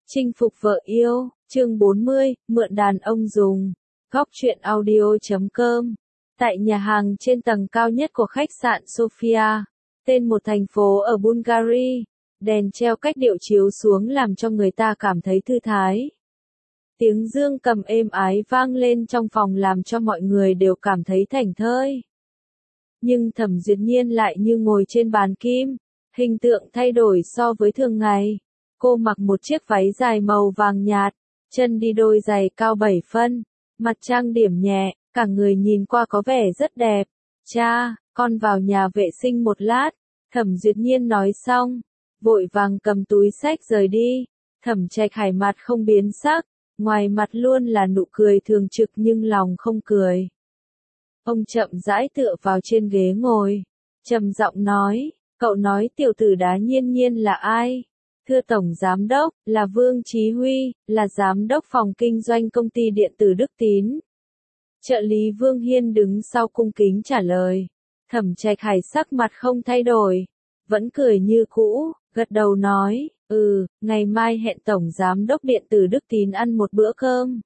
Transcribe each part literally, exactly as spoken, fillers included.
Chinh phục vợ yêu, chương bốn mươi, mượn đàn ông dùng. Góc truyện audio chấm com. Tại nhà hàng trên tầng cao nhất của khách sạn Sofia, tên một thành phố ở Bulgaria, đèn treo cách điệu chiếu xuống làm cho người ta cảm thấy thư thái. Tiếng dương cầm êm ái vang lên trong phòng làm cho mọi người đều cảm thấy thảnh thơi. Nhưng Thẩm Duyệt Nhiên lại như ngồi trên bàn kim, hình tượng thay đổi so với thường ngày. Cô mặc một chiếc váy dài màu vàng nhạt, chân đi đôi giày cao bảy phân, mặt trang điểm nhẹ, cả người nhìn qua có vẻ rất đẹp. Cha, con vào nhà vệ sinh một lát, Thẩm Duyệt Nhiên nói xong, vội vàng cầm túi xách rời đi. Thẩm Trạch Hải mặt không biến sắc, ngoài mặt luôn là nụ cười thường trực nhưng lòng không cười. Ông chậm rãi tựa vào trên ghế ngồi, trầm giọng nói, cậu nói tiểu tử Đá Nhiên Nhiên là ai? Thưa Tổng Giám Đốc, là Vương Chí Huy, là Giám đốc phòng kinh doanh công ty điện tử Đức Tín. Trợ lý Vương Hiên đứng sau cung kính trả lời. Thẩm Trạch Hải sắc mặt không thay đổi, vẫn cười như cũ, gật đầu nói, ừ, ngày mai hẹn Tổng Giám đốc điện tử Đức Tín ăn một bữa cơm.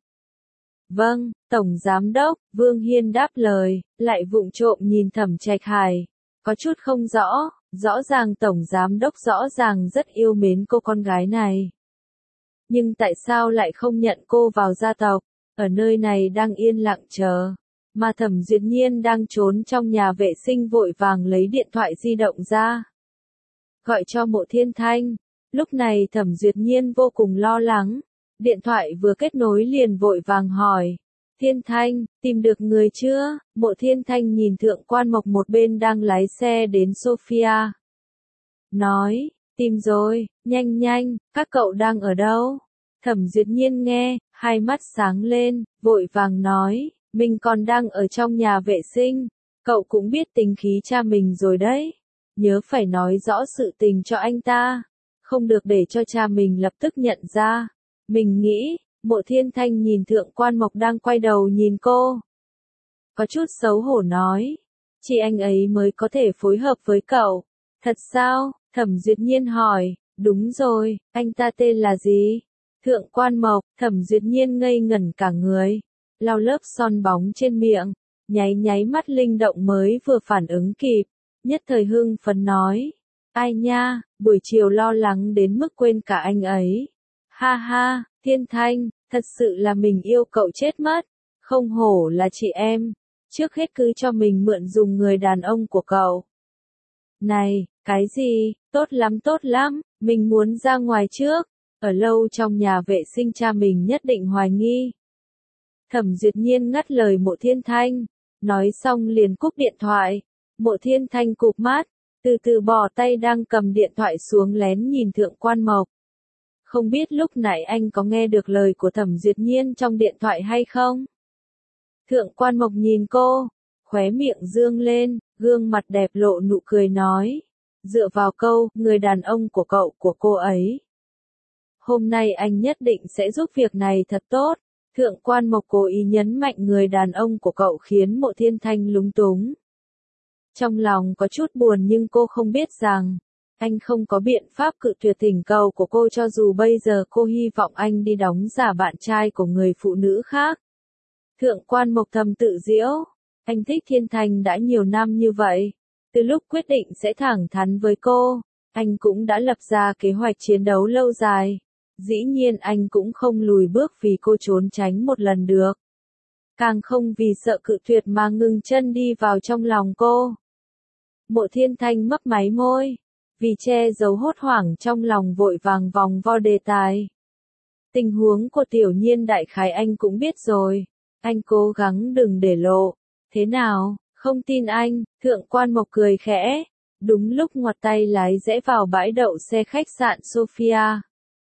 Vâng, Tổng Giám đốc, Vương Hiên đáp lời, lại vụng trộm nhìn Thẩm Trạch Hải, có chút không rõ. Rõ ràng Tổng Giám đốc rõ ràng rất yêu mến cô con gái này. Nhưng tại sao lại không nhận cô vào gia tộc, ở nơi này đang yên lặng chờ, mà Thẩm Duyệt Nhiên đang trốn trong nhà vệ sinh vội vàng lấy điện thoại di động ra. Gọi cho Mộ Thiên Thanh, lúc này Thẩm Duyệt Nhiên vô cùng lo lắng, điện thoại vừa kết nối liền vội vàng hỏi. Thiên Thanh, tìm được người chưa? Mộ Thiên Thanh nhìn Thượng Quan Mộc một bên đang lái xe đến Sofia. Nói, tìm rồi, nhanh nhanh, các cậu đang ở đâu? Thẩm Duyệt Nhiên nghe, hai mắt sáng lên, vội vàng nói, mình còn đang ở trong nhà vệ sinh, cậu cũng biết tính khí cha mình rồi đấy. Nhớ phải nói rõ sự tình cho anh ta, không được để cho cha mình lập tức nhận ra. Mình nghĩ, Mộ Thiên Thanh nhìn Thượng Quan Mộc đang quay đầu nhìn cô. Có chút xấu hổ nói, chỉ anh ấy mới có thể phối hợp với cậu. Thật sao? Thẩm Duyệt Nhiên hỏi, đúng rồi, anh ta tên là gì? Thượng Quan Mộc, Thẩm Duyệt Nhiên ngây ngẩn cả người, lau lớp son bóng trên miệng, nháy nháy mắt linh động mới vừa phản ứng kịp, nhất thời hưng phấn nói, ai nha, buổi chiều lo lắng đến mức quên cả anh ấy. Ha ha, Thiên Thanh, thật sự là mình yêu cậu chết mất, không hổ là chị em, trước hết cứ cho mình mượn dùng người đàn ông của cậu. Này, cái gì, tốt lắm tốt lắm, mình muốn ra ngoài trước, ở lâu trong nhà vệ sinh cha mình nhất định hoài nghi. Thẩm Duyệt Nhiên ngắt lời Mộ Thiên Thanh, nói xong liền cúp điện thoại. Mộ Thiên Thanh cụp mắt, từ từ bỏ tay đang cầm điện thoại xuống lén nhìn Thượng Quan Mộc. Không biết lúc nãy anh có nghe được lời của Thẩm Duyệt Nhiên trong điện thoại hay không? Thượng Quan Mộc nhìn cô, khóe miệng dương lên, gương mặt đẹp lộ nụ cười nói, dựa vào câu, người đàn ông của cậu của cô ấy. Hôm nay anh nhất định sẽ giúp việc này thật tốt. Thượng Quan Mộc cố ý nhấn mạnh người đàn ông của cậu khiến Mộ Thiên Thanh lúng túng. Trong lòng có chút buồn nhưng cô không biết rằng, anh không có biện pháp cự tuyệt thỉnh cầu của cô cho dù bây giờ cô hy vọng anh đi đóng giả bạn trai của người phụ nữ khác. Thượng Quan Mộc thầm tự giễu, anh thích Thiên Thanh đã nhiều năm như vậy, từ lúc quyết định sẽ thẳng thắn với cô, anh cũng đã lập ra kế hoạch chiến đấu lâu dài, dĩ nhiên anh cũng không lùi bước vì cô trốn tránh một lần được. Càng không vì sợ cự tuyệt mà ngừng chân đi vào trong lòng cô. Mộ Thiên Thanh mấp máy môi, vì che giấu hốt hoảng trong lòng vội vàng vòng vo đề tài. Tình huống của Tiểu Nhiên đại khái anh cũng biết rồi, anh cố gắng đừng để lộ. Thế nào, không tin anh? Thượng Quan Mộc cười khẽ, đúng lúc ngoặt tay lái rẽ vào bãi đậu xe khách sạn Sofia.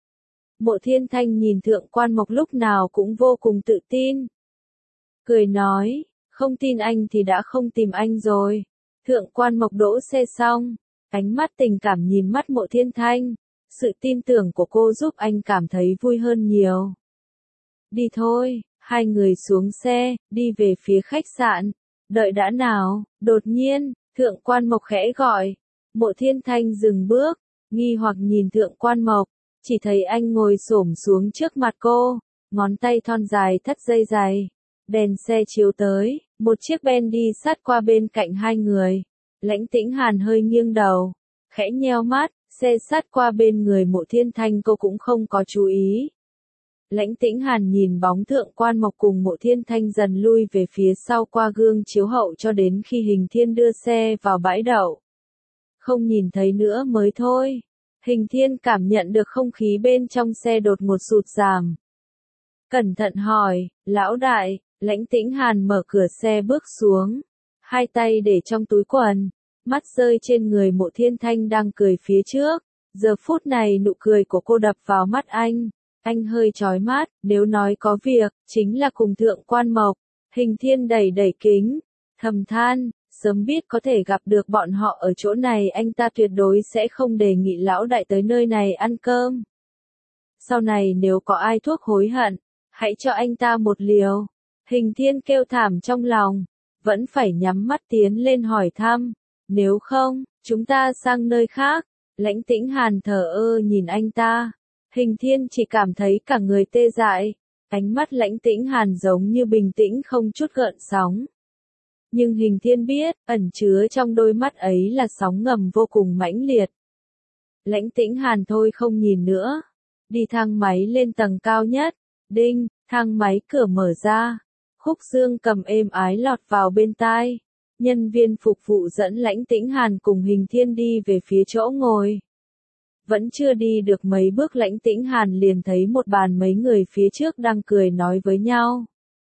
Mộ Thiên Thanh nhìn Thượng Quan Mộc lúc nào cũng vô cùng tự tin. Cười nói, không tin anh thì đã không tìm anh rồi. Thượng Quan Mộc đỗ xe xong, ánh mắt tình cảm nhìn mắt Mộ Thiên Thanh, sự tin tưởng của cô giúp anh cảm thấy vui hơn nhiều. Đi thôi, hai người xuống xe, đi về phía khách sạn. Đợi đã nào, đột nhiên, Thượng Quan Mộc khẽ gọi. Mộ Thiên Thanh dừng bước, nghi hoặc nhìn Thượng Quan Mộc, chỉ thấy anh ngồi xổm xuống trước mặt cô, ngón tay thon dài thắt dây giày. Đèn xe chiếu tới, một chiếc ben đi sát qua bên cạnh hai người. Lãnh Tĩnh Hàn hơi nghiêng đầu, khẽ nheo mắt, xe sát qua bên người Mộ Thiên Thanh cô cũng không có chú ý. Lãnh Tĩnh Hàn nhìn bóng Thượng Quan Mộc cùng Mộ Thiên Thanh dần lui về phía sau qua gương chiếu hậu cho đến khi Hình Thiên đưa xe vào bãi đậu. Không nhìn thấy nữa mới thôi. Hình Thiên cảm nhận được không khí bên trong xe đột ngột sụt giảm. Cẩn thận hỏi, lão đại. Lãnh Tĩnh Hàn mở cửa xe bước xuống, hai tay để trong túi quần, mắt rơi trên người Mộ Thiên Thanh đang cười phía trước. Giờ phút này nụ cười của cô đập vào mắt anh, anh hơi chói mắt, nếu nói có việc, chính là cùng Thượng Quan Mộc. Hình Thiên đẩy đẩy kính, thầm than, sớm biết có thể gặp được bọn họ ở chỗ này anh ta tuyệt đối sẽ không đề nghị lão đại tới nơi này ăn cơm. Sau này nếu có ai thuốc hối hận, hãy cho anh ta một liều. Hình Thiên kêu thảm trong lòng, vẫn phải nhắm mắt tiến lên hỏi thăm, nếu không, chúng ta sang nơi khác. Lãnh Tĩnh Hàn thờ ơ nhìn anh ta, Hình Thiên chỉ cảm thấy cả người tê dại, ánh mắt Lãnh Tĩnh Hàn giống như bình tĩnh không chút gợn sóng. Nhưng Hình Thiên biết, ẩn chứa trong đôi mắt ấy là sóng ngầm vô cùng mãnh liệt. Lãnh Tĩnh Hàn thôi không nhìn nữa, đi thang máy lên tầng cao nhất, đinh, thang máy cửa mở ra. Khúc dương cầm êm ái lọt vào bên tai. Nhân viên phục vụ dẫn Lãnh Tĩnh Hàn cùng Hình Thiên đi về phía chỗ ngồi. Vẫn chưa đi được mấy bước Lãnh Tĩnh Hàn liền thấy một bàn mấy người phía trước đang cười nói với nhau.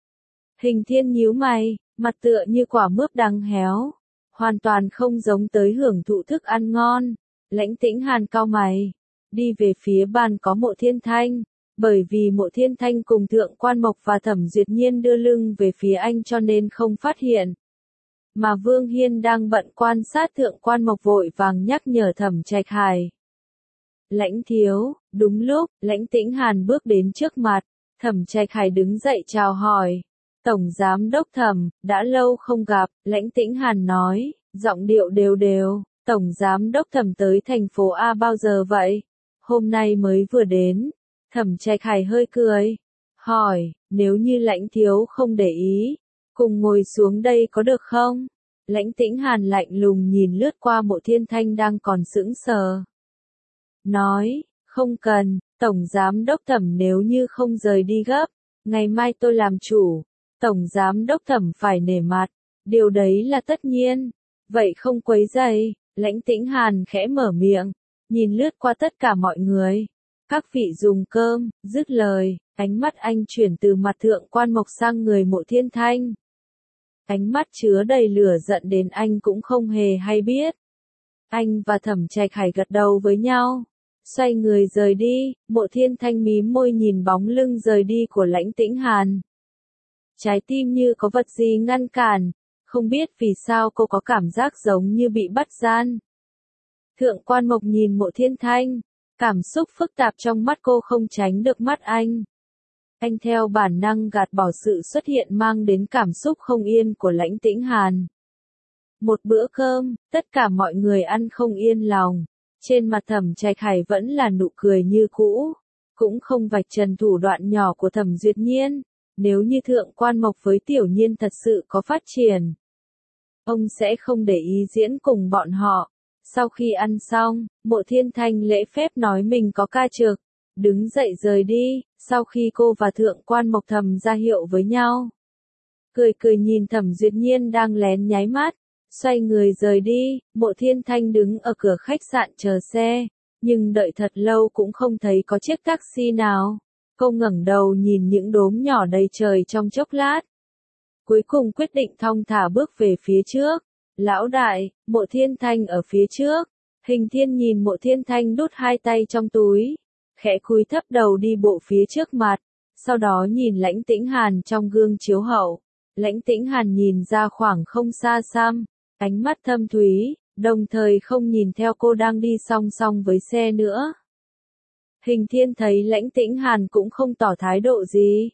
Hình Thiên nhíu mày, mặt tựa như quả mướp đắng héo, hoàn toàn không giống tới hưởng thụ thức ăn ngon. Lãnh Tĩnh Hàn cau mày, đi về phía bàn có Mộ Thiên Thanh. Bởi vì Mộ Thiên Thanh cùng Thượng Quan Mộc và Thẩm Duyệt Nhiên đưa lưng về phía anh cho nên không phát hiện. Mà Vương Hiên đang bận quan sát Thượng Quan Mộc vội vàng nhắc nhở Thẩm Trạch Hải. Lãnh thiếu, đúng lúc, Lãnh Tĩnh Hàn bước đến trước mặt, Thẩm Trạch Hải đứng dậy chào hỏi. Tổng Giám Đốc Thẩm, đã lâu không gặp, Lãnh Tĩnh Hàn nói, giọng điệu đều đều, Tổng Giám Đốc Thẩm tới thành phố A bao giờ vậy? Hôm nay mới vừa đến. Thẩm Trạch Hải hơi cười, hỏi, nếu như Lãnh thiếu không để ý, cùng ngồi xuống đây có được không? Lãnh Tĩnh Hàn lạnh lùng nhìn lướt qua Mộ Thiên Thanh đang còn sững sờ. Nói, không cần, Tổng Giám Đốc Thẩm nếu như không rời đi gấp, ngày mai tôi làm chủ. Tổng Giám Đốc Thẩm phải nể mặt, điều đấy là tất nhiên. Vậy không quấy rầy. Lãnh Tĩnh Hàn khẽ mở miệng, nhìn lướt qua tất cả mọi người. Các vị dùng cơm, dứt lời, ánh mắt anh chuyển từ mặt Thượng Quan Mộc sang người Mộ Thiên Thanh. Ánh mắt chứa đầy lửa giận đến anh cũng không hề hay biết. Anh và Thẩm Trạch Hải gật đầu với nhau, xoay người rời đi. Mộ Thiên Thanh mím môi nhìn bóng lưng rời đi của Lãnh Tĩnh Hàn. Trái tim như có vật gì ngăn cản, không biết vì sao cô có cảm giác giống như bị bắt gian. Thượng Quan Mộc nhìn Mộ Thiên Thanh. Cảm xúc phức tạp trong mắt cô không tránh được mắt anh. Anh theo bản năng gạt bỏ sự xuất hiện mang đến cảm xúc không yên của Lãnh Tĩnh Hàn. Một bữa cơm, tất cả mọi người ăn không yên lòng. Trên mặt Thẩm Trạch Hải vẫn là nụ cười như cũ. Cũng không vạch trần thủ đoạn nhỏ của Thẩm Duyệt Nhiên. Nếu như Thượng Quan Mộc với Tiểu Nhiên thật sự có phát triển, ông sẽ không để ý diễn cùng bọn họ. Sau khi ăn xong, Mộ Thiên Thanh lễ phép nói mình có ca trực, đứng dậy rời đi. Sau khi cô và Thượng Quan Mộc thầm ra hiệu với nhau, cười cười nhìn Thẩm Duyệt Nhiên đang lén nháy mắt, xoay người rời đi. Mộ Thiên Thanh đứng ở cửa khách sạn chờ xe, nhưng đợi thật lâu cũng không thấy có chiếc taxi nào. Cô ngẩng đầu nhìn những đốm nhỏ đầy trời trong chốc lát, cuối cùng quyết định thong thả bước về phía trước. Lão đại, Mộ Thiên Thanh ở phía trước. Hình Thiên nhìn Mộ Thiên Thanh đút hai tay trong túi, khẽ cúi thấp đầu đi bộ phía trước mặt, sau đó nhìn Lãnh Tĩnh Hàn trong gương chiếu hậu. Lãnh Tĩnh Hàn nhìn ra khoảng không xa xăm, ánh mắt thâm thúy, đồng thời không nhìn theo cô đang đi song song với xe nữa. Hình Thiên thấy Lãnh Tĩnh Hàn cũng không tỏ thái độ gì,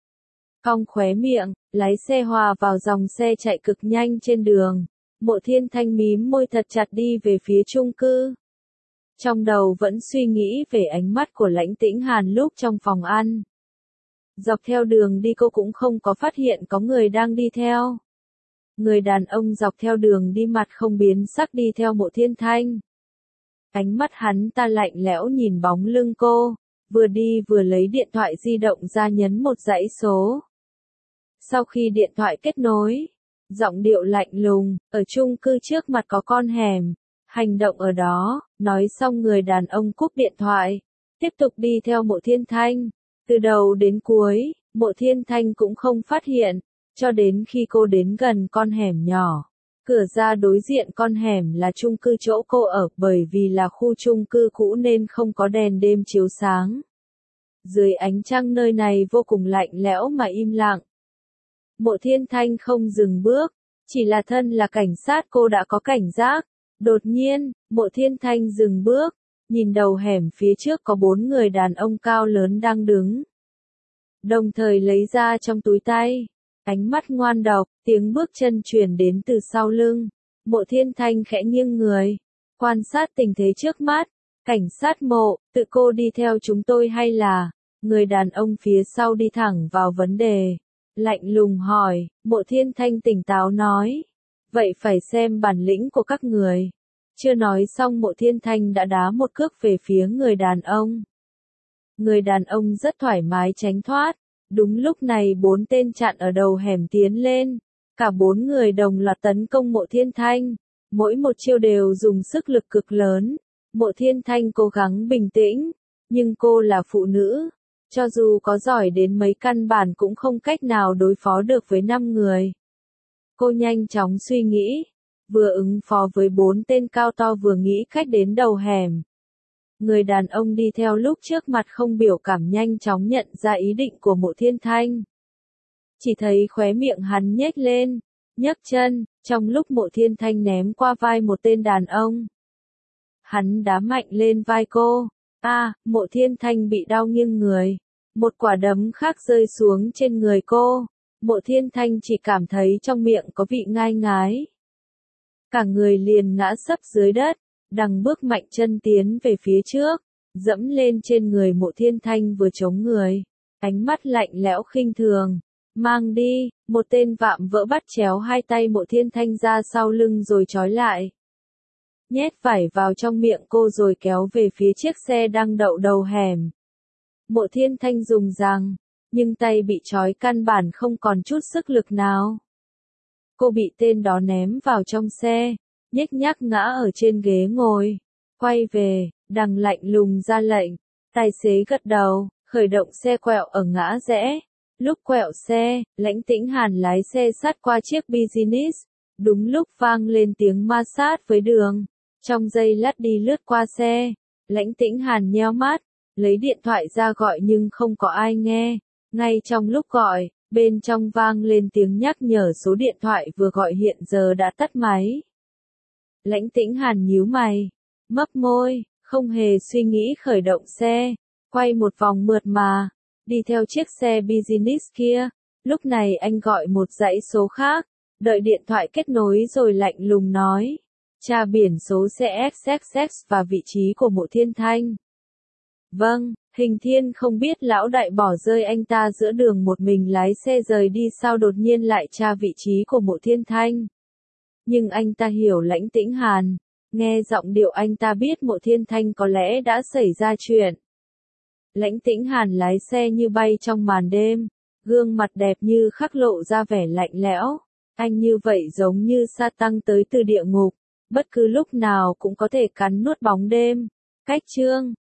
cong khóe miệng, lái xe hòa vào dòng xe chạy cực nhanh trên đường. Mộ Thiên Thanh mím môi thật chặt đi về phía chung cư. trong đầu vẫn suy nghĩ về ánh mắt của Lãnh Tĩnh Hàn lúc trong phòng ăn. Dọc theo đường đi cô cũng không có phát hiện có người đang đi theo. Người đàn ông dọc theo đường đi mặt không biến sắc đi theo Mộ Thiên Thanh. Ánh mắt hắn ta lạnh lẽo nhìn bóng lưng cô, vừa đi vừa lấy điện thoại di động ra nhấn một dãy số. Sau khi điện thoại kết nối, giọng điệu lạnh lùng, ở chung cư trước mặt có con hẻm, hành động ở đó, nói xong người đàn ông cúp điện thoại, tiếp tục đi theo Mộ Thiên Thanh. Từ đầu đến cuối, Mộ Thiên Thanh cũng không phát hiện, cho đến khi cô đến gần con hẻm nhỏ. Cửa ra đối diện con hẻm là chung cư chỗ cô ở, bởi vì là khu chung cư cũ nên không có đèn đêm chiếu sáng. Dưới ánh trăng nơi này vô cùng lạnh lẽo mà im lặng. Mộ Thiên Thanh không dừng bước, chỉ là thân là cảnh sát cô đã có cảnh giác. Đột nhiên, Mộ Thiên Thanh dừng bước, nhìn đầu hẻm phía trước có bốn người đàn ông cao lớn đang đứng. Đồng thời lấy ra trong túi tay. Ánh mắt ngoan độc, tiếng bước chân truyền đến từ sau lưng. Mộ Thiên Thanh khẽ nghiêng người, quan sát tình thế trước mắt. Cảnh sát Mộ, tự cô đi theo chúng tôi hay là? Người đàn ông phía sau đi thẳng vào vấn đề. Lạnh lùng hỏi, Mộ Thiên Thanh tỉnh táo nói. Vậy phải xem bản lĩnh của các người. Chưa nói xong Mộ Thiên Thanh đã đá một cước về phía người đàn ông. Người đàn ông rất thoải mái tránh thoát. Đúng lúc này bốn tên chặn ở đầu hẻm tiến lên. Cả bốn người đồng loạt tấn công Mộ Thiên Thanh. Mỗi một chiêu đều dùng sức lực cực lớn. Mộ Thiên Thanh cố gắng bình tĩnh. Nhưng cô là phụ nữ. Cho dù có giỏi đến mấy căn bản cũng không cách nào đối phó được với năm người. Cô nhanh chóng suy nghĩ. Vừa ứng phó với bốn tên cao to vừa nghĩ cách đến đầu hẻm. Người đàn ông đi theo lúc trước mặt không biểu cảm nhanh chóng nhận ra ý định của Mộ Thiên Thanh. Chỉ thấy khóe miệng hắn nhếch lên, nhấc chân, trong lúc Mộ Thiên Thanh ném qua vai một tên đàn ông. Hắn đá mạnh lên vai cô. A, à, Mộ Thiên Thanh bị đau nghiêng người. Một quả đấm khác rơi xuống trên người cô. Mộ Thiên Thanh chỉ cảm thấy trong miệng có vị ngai ngái. Cả người liền ngã sấp dưới đất. Đằng bước mạnh chân tiến về phía trước, dẫm lên trên người Mộ Thiên Thanh vừa chống người. Ánh mắt lạnh lẽo khinh thường. Mang đi, một tên vạm vỡ bắt chéo hai tay Mộ Thiên Thanh ra sau lưng rồi trói lại. Nhét vải vào trong miệng cô rồi kéo về phía chiếc xe đang đậu đầu hẻm. Mộ Thiên Thanh dùng rằng, nhưng tay bị trói căn bản không còn chút sức lực nào. Cô bị tên đó ném vào trong xe. Nhếch nhác ngã ở trên ghế ngồi. Quay về, đằng lạnh lùng ra lệnh. Tài xế gật đầu, khởi động xe quẹo ở ngã rẽ. Lúc quẹo xe, Lãnh Tĩnh Hàn lái xe sát qua chiếc business. Đúng lúc vang lên tiếng ma sát với đường. Trong giây lát đi lướt qua xe. Lãnh Tĩnh Hàn nheo mắt, lấy điện thoại ra gọi nhưng không có ai nghe. Ngay trong lúc gọi, bên trong vang lên tiếng nhắc nhở số điện thoại vừa gọi hiện giờ đã tắt máy. Lãnh Tĩnh Hàn nhíu mày, mấp môi, không hề suy nghĩ khởi động xe, quay một vòng mượt mà, đi theo chiếc xe business kia. Lúc này anh gọi một dãy số khác, đợi điện thoại kết nối rồi lạnh lùng nói, tra biển số xe ích ích ích và vị trí của Mộ Thiên Thanh. Vâng, Hình Thiên không biết lão đại bỏ rơi anh ta giữa đường một mình lái xe rời đi sao đột nhiên lại tra vị trí của Mộ Thiên Thanh. Nhưng anh ta hiểu Lãnh Tĩnh Hàn, nghe giọng điệu anh ta biết Mộ Thiên Thanh có lẽ đã xảy ra chuyện. Lãnh Tĩnh Hàn lái xe như bay trong màn đêm, gương mặt đẹp như khắc lộ ra vẻ lạnh lẽo. Anh như vậy giống như sa tăng tới từ địa ngục, bất cứ lúc nào cũng có thể cắn nuốt bóng đêm. Cách chương